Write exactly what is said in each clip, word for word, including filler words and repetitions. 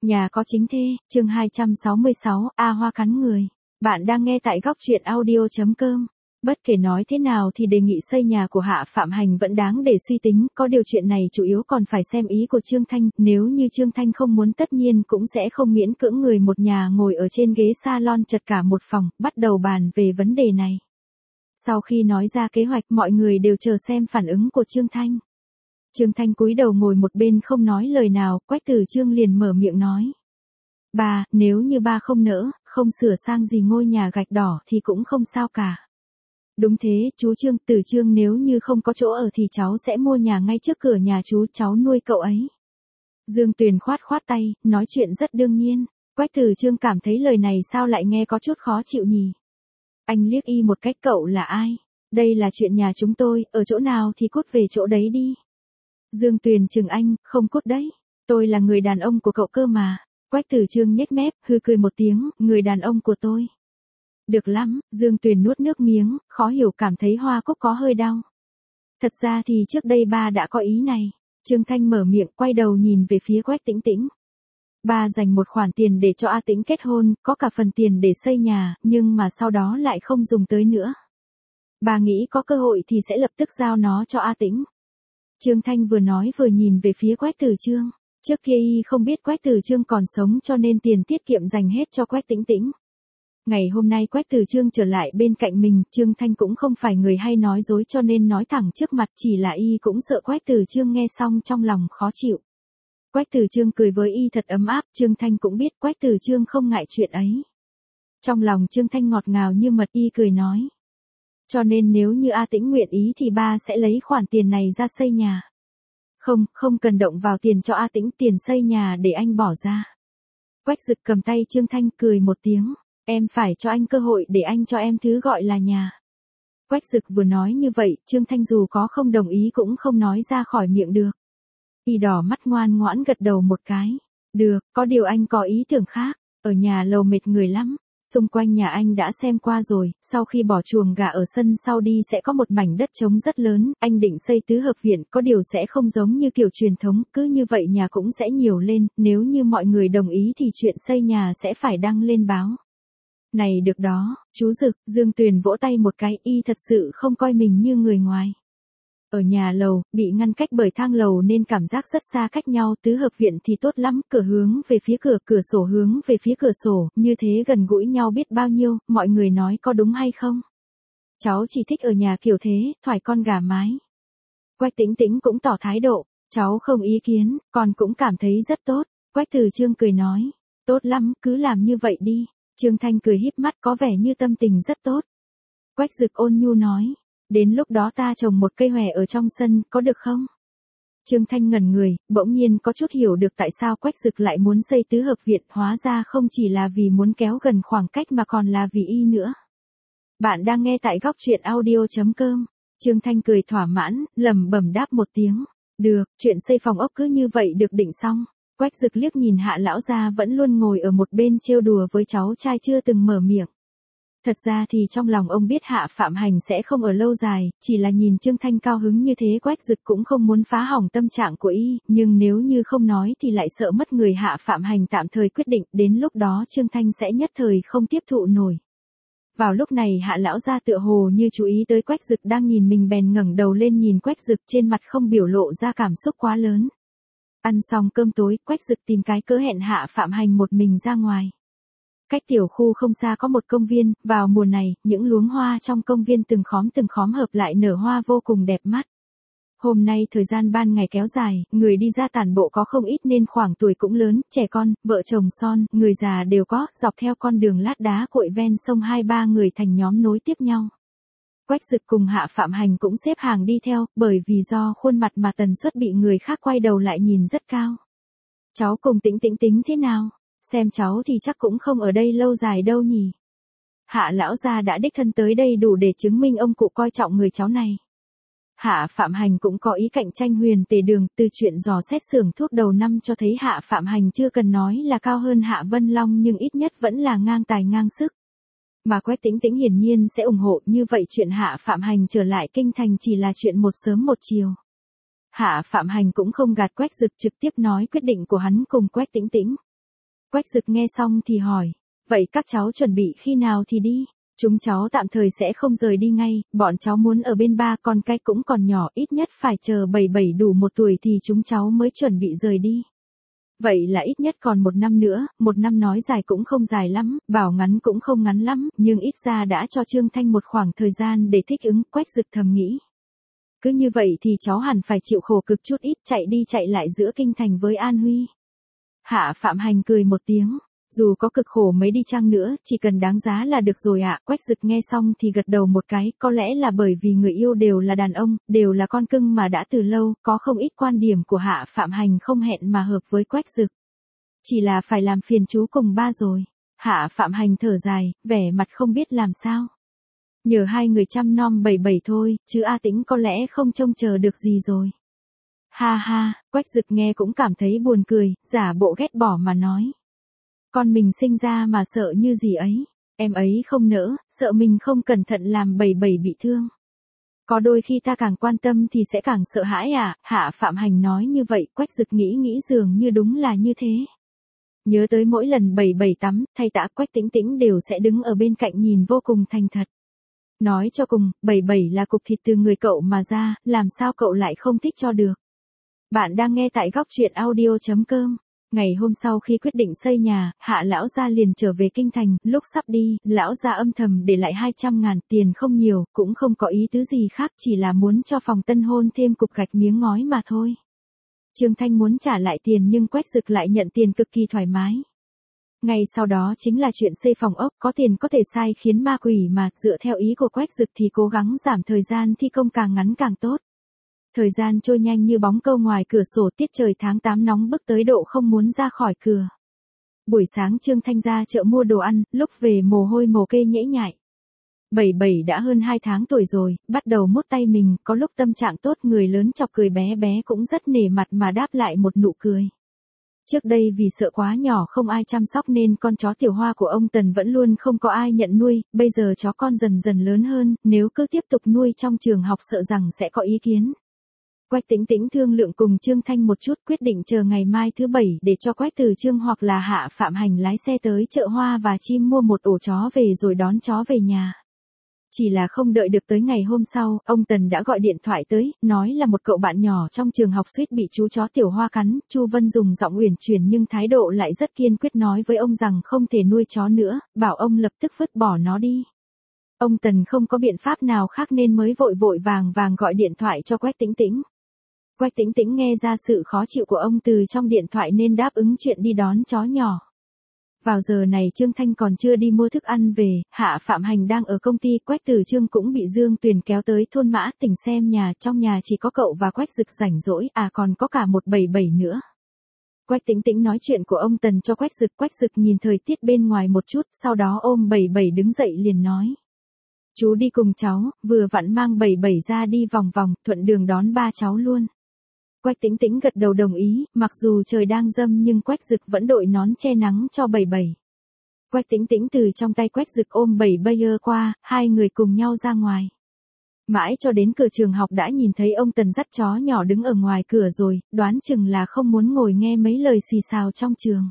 Nhà có chính thê, chương hai trăm sáu mươi sáu, A Hoa cắn người. Bạn đang nghe tại góc truyện audio chấm com. Bất kể nói thế nào thì đề nghị xây nhà của Hạ Phạm Hành vẫn đáng để suy tính, có điều chuyện này chủ yếu còn phải xem ý của Trương Thanh, nếu như Trương Thanh không muốn tất nhiên cũng sẽ không miễn cưỡng người một nhà ngồi ở trên ghế salon chật cả một phòng, bắt đầu bàn về vấn đề này. Sau khi nói ra kế hoạch, mọi người đều chờ xem phản ứng của Trương Thanh. Trương Thanh cúi đầu ngồi một bên không nói lời nào, Quách Tử Trương liền mở miệng nói. Ba, nếu như ba không nỡ, không sửa sang gì ngôi nhà gạch đỏ thì cũng không sao cả. Đúng thế, chú Trương, Tử Trương nếu như không có chỗ ở thì cháu sẽ mua nhà ngay trước cửa nhà chú, cháu nuôi cậu ấy. Dương Tuyền khoát khoát tay, nói chuyện rất đương nhiên. Quách Tử Trương cảm thấy lời này sao lại nghe có chút khó chịu nhỉ. Anh liếc y một cách, cậu là ai? Đây là chuyện nhà chúng tôi, ở chỗ nào thì cút về chỗ đấy đi. Dương Tuyền chừng anh, không cút đấy. Tôi là người đàn ông của cậu cơ mà. Quách Tử Trương nhếch mép, hư cười một tiếng, người đàn ông của tôi. Được lắm, Dương Tuyền nuốt nước miếng, khó hiểu cảm thấy hoa cúc có hơi đau. Thật ra thì trước đây ba đã có ý này. Trương Thanh mở miệng, quay đầu nhìn về phía Quách Tĩnh Tĩnh. Ba dành một khoản tiền để cho A Tĩnh kết hôn, có cả phần tiền để xây nhà, nhưng mà sau đó lại không dùng tới nữa. Ba nghĩ có cơ hội thì sẽ lập tức giao nó cho A Tĩnh. Trương Thanh vừa nói vừa nhìn về phía Quách Tử Trương. Trước kia y không biết Quách Tử Trương còn sống cho nên tiền tiết kiệm dành hết cho Quách Tĩnh Tĩnh. Ngày hôm nay Quách Tử Trương trở lại bên cạnh mình, Trương Thanh cũng không phải người hay nói dối cho nên nói thẳng trước mặt, chỉ là y cũng sợ Quách Tử Trương nghe xong trong lòng khó chịu. Quách Tử Trương cười với y thật ấm áp, Trương Thanh cũng biết Quách Tử Trương không ngại chuyện ấy. Trong lòng Trương Thanh ngọt ngào như mật, y cười nói. Cho nên nếu như A Tĩnh nguyện ý thì ba sẽ lấy khoản tiền này ra xây nhà. Không, không cần động vào tiền cho A Tĩnh, tiền xây nhà để anh bỏ ra. Quách Dực cầm tay Trương Thanh cười một tiếng, em phải cho anh cơ hội để anh cho em thứ gọi là nhà. Quách Dực vừa nói như vậy, Trương Thanh dù có không đồng ý cũng không nói ra khỏi miệng được. Y đỏ mắt ngoan ngoãn gật đầu một cái. Được, có điều anh có ý tưởng khác, ở nhà lầu mệt người lắm. Xung quanh nhà anh đã xem qua rồi, sau khi bỏ chuồng gà ở sân sau đi sẽ có một mảnh đất trống rất lớn, anh định xây tứ hợp viện, có điều sẽ không giống như kiểu truyền thống, cứ như vậy nhà cũng sẽ nhiều lên, nếu như mọi người đồng ý thì chuyện xây nhà sẽ phải đăng lên báo. Này được đó, chú Dực, Dương Tuyền vỗ tay một cái, y thật sự không coi mình như người ngoài. Ở nhà lầu, bị ngăn cách bởi thang lầu nên cảm giác rất xa cách nhau, tứ hợp viện thì tốt lắm, cửa hướng về phía cửa, cửa sổ hướng về phía cửa sổ, như thế gần gũi nhau biết bao nhiêu, mọi người nói có đúng hay không? Cháu chỉ thích ở nhà kiểu thế, thoải con gà mái. Quách Tĩnh Tĩnh cũng tỏ thái độ, cháu không ý kiến, con cũng cảm thấy rất tốt. Quách Tử Trương cười nói, tốt lắm, cứ làm như vậy đi. Trương Thanh cười híp mắt có vẻ như tâm tình rất tốt. Quách Dực ôn nhu nói. Đến lúc đó ta trồng một cây hòe ở trong sân, có được không? Trương Thanh ngẩn người, bỗng nhiên có chút hiểu được tại sao Quách Dực lại muốn xây tứ hợp viện, hóa ra không chỉ là vì muốn kéo gần khoảng cách mà còn là vì y nữa. Bạn đang nghe tại góc truyện audio chấm com. Trương Thanh cười thỏa mãn, lẩm bẩm đáp một tiếng. Được, chuyện xây phòng ốc cứ như vậy được định xong. Quách Dực liếc nhìn Hạ lão gia vẫn luôn ngồi ở một bên trêu đùa với cháu trai chưa từng mở miệng. Thật ra thì trong lòng ông biết Hạ Phạm Hành sẽ không ở lâu dài, chỉ là nhìn Trương Thanh cao hứng như thế Quách Dực cũng không muốn phá hỏng tâm trạng của y, nhưng nếu như không nói thì lại sợ mất người Hạ Phạm Hành tạm thời quyết định, đến lúc đó Trương Thanh sẽ nhất thời không tiếp thụ nổi. Vào lúc này Hạ lão gia tựa hồ như chú ý tới Quách Dực đang nhìn mình bèn ngẩng đầu lên nhìn Quách Dực, trên mặt không biểu lộ ra cảm xúc quá lớn. Ăn xong cơm tối, Quách Dực tìm cái cớ hẹn Hạ Phạm Hành một mình ra ngoài. Cách tiểu khu không xa có một công viên, vào mùa này, những luống hoa trong công viên từng khóm từng khóm hợp lại nở hoa vô cùng đẹp mắt. Hôm nay thời gian ban ngày kéo dài, người đi ra tản bộ có không ít nên khoảng tuổi cũng lớn, trẻ con, vợ chồng son, người già đều có, dọc theo con đường lát đá cội ven sông hai ba người thành nhóm nối tiếp nhau. Quách Dực cùng Hạ Phạm Hành cũng xếp hàng đi theo, bởi vì do khuôn mặt mà tần suất bị người khác quay đầu lại nhìn rất cao. Cháu cùng Tĩnh Tĩnh tính thế nào? Xem cháu thì chắc cũng không ở đây lâu dài đâu nhỉ. Hạ lão gia đã đích thân tới đây đủ để chứng minh ông cụ coi trọng người cháu này. Hạ Phạm Hành cũng có ý cạnh tranh Huyền Tề Đường, từ chuyện dò xét xưởng thuốc đầu năm cho thấy Hạ Phạm Hành chưa cần nói là cao hơn Hạ Vân Long nhưng ít nhất vẫn là ngang tài ngang sức. Mà Quách Tĩnh Tĩnh hiển nhiên sẽ ủng hộ, như vậy chuyện Hạ Phạm Hành trở lại kinh thành chỉ là chuyện một sớm một chiều. Hạ Phạm Hành cũng không gạt Quách Dực, trực tiếp nói quyết định của hắn cùng Quách Tĩnh Tĩnh. Quách Dực nghe xong thì hỏi, vậy các cháu chuẩn bị khi nào thì đi? Chúng cháu tạm thời sẽ không rời đi ngay, bọn cháu muốn ở bên ba, con cái cũng còn nhỏ, ít nhất phải chờ bảy bảy đủ một tuổi thì chúng cháu mới chuẩn bị rời đi. Vậy là ít nhất còn một năm nữa, một năm nói dài cũng không dài lắm, bảo ngắn cũng không ngắn lắm, nhưng ít ra đã cho Trương Thanh một khoảng thời gian để thích ứng, Quách Dực thầm nghĩ. Cứ như vậy thì cháu hẳn phải chịu khổ cực chút ít, chạy đi chạy lại giữa kinh thành với An Huy. Hạ Phạm Hành cười một tiếng. Dù có cực khổ mấy đi chăng nữa, chỉ cần đáng giá là được rồi ạ. À. Quách Dực nghe xong thì gật đầu một cái, có lẽ là bởi vì người yêu đều là đàn ông, đều là con cưng mà đã từ lâu, có không ít quan điểm của Hạ Phạm Hành không hẹn mà hợp với Quách Dực. Chỉ là phải làm phiền chú cùng ba rồi. Hạ Phạm Hành thở dài, vẻ mặt không biết làm sao. Nhờ hai người chăm nom bảy bảy thôi, chứ A Tĩnh có lẽ không trông chờ được gì rồi. Ha ha, Quách Dực nghe cũng cảm thấy buồn cười, giả bộ ghét bỏ mà nói. Con mình sinh ra mà sợ như gì ấy, em ấy không nỡ, sợ mình không cẩn thận làm bảy bảy bị thương. Có đôi khi ta càng quan tâm thì sẽ càng sợ hãi à, Hạ Phạm Hành nói như vậy, Quách Dực nghĩ nghĩ dường như đúng là như thế. Nhớ tới mỗi lần bảy bảy tắm, thay tã Quách Tĩnh Tĩnh đều sẽ đứng ở bên cạnh nhìn vô cùng thành thật. Nói cho cùng, bảy bảy là cục thịt từ người cậu mà ra, làm sao cậu lại không thích cho được. Bạn đang nghe tại góc truyện audio chấm com. Ngày hôm sau khi quyết định xây nhà, Hạ lão gia liền trở về kinh thành, lúc sắp đi, lão gia âm thầm để lại hai trăm ngàn, tiền không nhiều, cũng không có ý tứ gì khác, chỉ là muốn cho phòng tân hôn thêm cục gạch miếng ngói mà thôi. Trương Thanh muốn trả lại tiền nhưng Quách Dực lại nhận tiền cực kỳ thoải mái. Ngay sau đó chính là chuyện xây phòng ốc, có tiền có thể sai khiến ma quỷ mà, dựa theo ý của Quách Dực thì cố gắng giảm thời gian thi công càng ngắn càng tốt. Thời gian trôi nhanh như bóng câu ngoài cửa sổ, tiết trời tháng tám nóng bức tới độ không muốn ra khỏi cửa. Buổi sáng Trương Thanh ra chợ mua đồ ăn, lúc về mồ hôi mồ kê nhễ nhại. Bảy bảy đã hơn hai tháng tuổi rồi, bắt đầu mút tay mình, có lúc tâm trạng tốt, người lớn chọc cười bé bé cũng rất nể mặt mà đáp lại một nụ cười. Trước đây vì sợ quá nhỏ không ai chăm sóc nên con chó Tiểu Hoa của ông Tần vẫn luôn không có ai nhận nuôi, bây giờ chó con dần dần lớn hơn, nếu cứ tiếp tục nuôi trong trường học sợ rằng sẽ có ý kiến. Quách Tĩnh Tĩnh thương lượng cùng Trương Thanh một chút, quyết định chờ ngày mai thứ bảy để cho Quách Từ Trương hoặc là Hạ Phạm Hành lái xe tới chợ Hoa và Chim mua một ổ chó về rồi đón chó về nhà. Chỉ là không đợi được tới ngày hôm sau, ông Tần đã gọi điện thoại tới, nói là một cậu bạn nhỏ trong trường học suýt bị chú chó Tiểu Hoa cắn. Chu Vân dùng giọng uyển chuyển nhưng thái độ lại rất kiên quyết nói với ông rằng không thể nuôi chó nữa, bảo ông lập tức vứt bỏ nó đi. Ông Tần không có biện pháp nào khác nên mới vội vội vàng vàng gọi điện thoại cho Quách Tĩnh Tĩnh. Quách Tĩnh Tĩnh nghe ra sự khó chịu của ông từ trong điện thoại nên đáp ứng chuyện đi đón chó nhỏ. Vào giờ này Trương Thanh còn chưa đi mua thức ăn về, Hạ Phạm Hành đang ở công ty, Quách Từ Trương cũng bị Dương Tuyền kéo tới thôn Mã Tỉnh xem nhà, trong nhà chỉ có cậu và Quách Dực rảnh rỗi, à còn có cả một bảy bảy nữa. Quách Tĩnh Tĩnh nói chuyện của ông Tần cho Quách Dực, Quách Dực nhìn thời tiết bên ngoài một chút, sau đó ôm bảy bảy đứng dậy liền nói. Chú đi cùng cháu, vừa vặn mang bảy bảy ra đi vòng vòng, thuận đường đón ba cháu luôn. Quách Tĩnh Tĩnh gật đầu đồng ý, mặc dù trời đang râm nhưng Quách Dực vẫn đội nón che nắng cho bảy bảy. Quách Tĩnh Tĩnh từ trong tay Quách Dực ôm bảy bảy qua, hai người cùng nhau ra ngoài. Mãi cho đến cửa trường học đã nhìn thấy ông Tần dắt chó nhỏ đứng ở ngoài cửa rồi, đoán chừng là không muốn ngồi nghe mấy lời xì xào trong trường.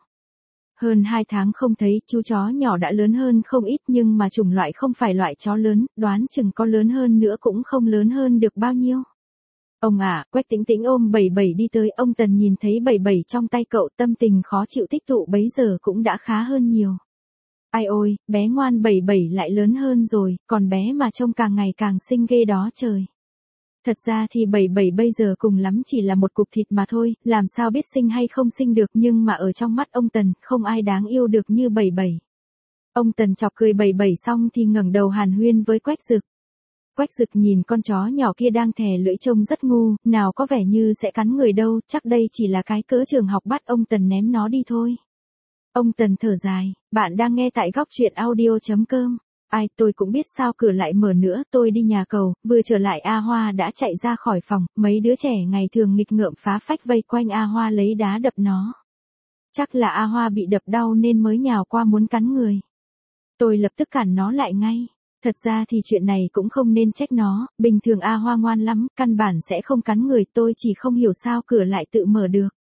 Hơn hai tháng không thấy, chú chó nhỏ đã lớn hơn không ít nhưng mà chủng loại không phải loại chó lớn, đoán chừng có lớn hơn nữa cũng không lớn hơn được bao nhiêu. Ông à, Quách Tĩnh Tĩnh ôm bảy bảy đi tới, ông Tần nhìn thấy bảy bảy trong tay cậu, tâm tình khó chịu tích tụ bấy giờ cũng đã khá hơn nhiều. Ai ôi, bé ngoan bảy bảy lại lớn hơn rồi, còn bé mà trông càng ngày càng xinh ghê đó trời. Thật ra thì bảy bảy bây giờ cùng lắm chỉ là một cục thịt mà thôi, làm sao biết xinh hay không xinh được, nhưng mà ở trong mắt ông Tần, không ai đáng yêu được như bảy bảy. Ông Tần chọc cười bảy bảy xong thì ngẩng đầu hàn huyên với Quách Dực. Quách Dực nhìn con chó nhỏ kia đang thè lưỡi trông rất ngu, nào có vẻ như sẽ cắn người đâu, chắc đây chỉ là cái cỡ trường học bắt ông Tần ném nó đi thôi. Ông Tần thở dài, bạn đang nghe tại góc truyện audio chấm com. Ai, tôi cũng biết sao cửa lại mở nữa, tôi đi nhà cầu, vừa trở lại A Hoa đã chạy ra khỏi phòng, mấy đứa trẻ ngày thường nghịch ngợm phá phách vây quanh A Hoa lấy đá đập nó. Chắc là A Hoa bị đập đau nên mới nhào qua muốn cắn người. Tôi lập tức cản nó lại ngay. Thật ra thì chuyện này cũng không nên trách nó, bình thường A Hoa ngoan lắm, căn bản sẽ không cắn người, tôi chỉ không hiểu sao cửa lại tự mở được.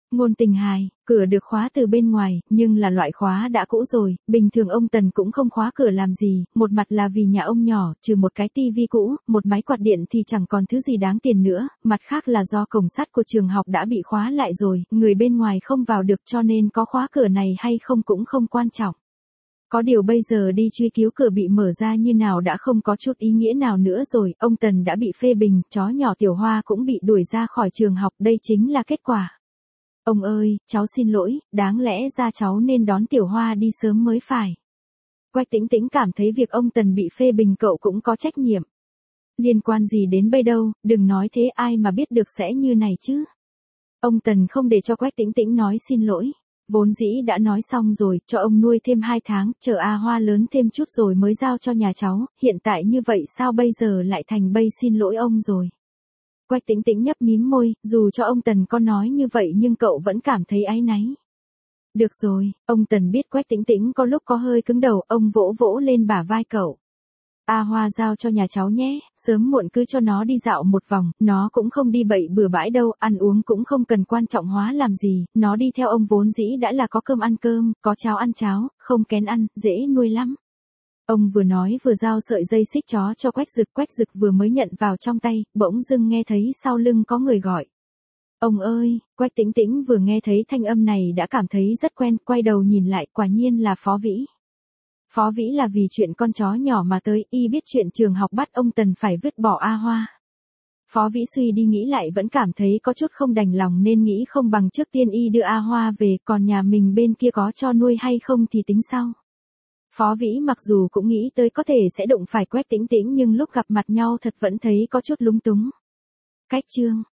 Ngôn tình hài, cửa được khóa từ bên ngoài, nhưng là loại khóa đã cũ rồi, bình thường ông Tần cũng không khóa cửa làm gì, một mặt là vì nhà ông nhỏ, trừ một cái tivi cũ, một máy quạt điện thì chẳng còn thứ gì đáng tiền nữa, mặt khác là do cổng sắt của trường học đã bị khóa lại rồi, người bên ngoài không vào được cho nên có khóa cửa này hay không cũng không quan trọng. Có điều bây giờ đi truy cứu cửa bị mở ra như nào đã không có chút ý nghĩa nào nữa rồi, ông Tần đã bị phê bình, chó nhỏ Tiểu Hoa cũng bị đuổi ra khỏi trường học, đây chính là kết quả. Ông ơi, cháu xin lỗi, đáng lẽ ra cháu nên đón Tiểu Hoa đi sớm mới phải. Quách Tĩnh Tĩnh cảm thấy việc ông Tần bị phê bình cậu cũng có trách nhiệm. Liên quan gì đến bây đâu, đừng nói thế ai mà biết được sẽ như này chứ. Ông Tần không để cho Quách Tĩnh Tĩnh nói xin lỗi. Vốn dĩ đã nói xong rồi, cho ông nuôi thêm hai tháng, chờ A Hoa lớn thêm chút rồi mới giao cho nhà cháu, hiện tại như vậy sao bây giờ lại thành bây xin lỗi ông rồi. Quách Tĩnh Tĩnh nhấp mím môi, dù cho ông Tần có nói như vậy nhưng cậu vẫn cảm thấy áy náy. Được rồi, ông Tần biết Quách Tĩnh Tĩnh có lúc có hơi cứng đầu, ông vỗ vỗ lên bả vai cậu. A Hoa giao cho nhà cháu nhé, sớm muộn cứ cho nó đi dạo một vòng, nó cũng không đi bậy bừa bãi đâu, ăn uống cũng không cần quan trọng hóa làm gì, nó đi theo ông vốn dĩ đã là có cơm ăn cơm, có cháo ăn cháo, không kén ăn, dễ nuôi lắm. Ông vừa nói vừa giao sợi dây xích chó cho Quách Dực, Quách Dực vừa mới nhận vào trong tay, bỗng dưng nghe thấy sau lưng có người gọi. Ông ơi, Quách Tĩnh Tĩnh vừa nghe thấy thanh âm này đã cảm thấy rất quen, quay đầu nhìn lại, quả nhiên là Phó Vĩ. Phó Vĩ là vì chuyện con chó nhỏ mà tới, y biết chuyện trường học bắt ông Tần phải vứt bỏ A Hoa. Phó Vĩ suy đi nghĩ lại vẫn cảm thấy có chút không đành lòng nên nghĩ không bằng trước tiên y đưa A Hoa về, còn nhà mình bên kia có cho nuôi hay không thì tính sau. Phó Vĩ mặc dù cũng nghĩ tới có thể sẽ đụng phải Quách Tĩnh Tĩnh nhưng lúc gặp mặt nhau thật vẫn thấy có chút lúng túng. Cách chương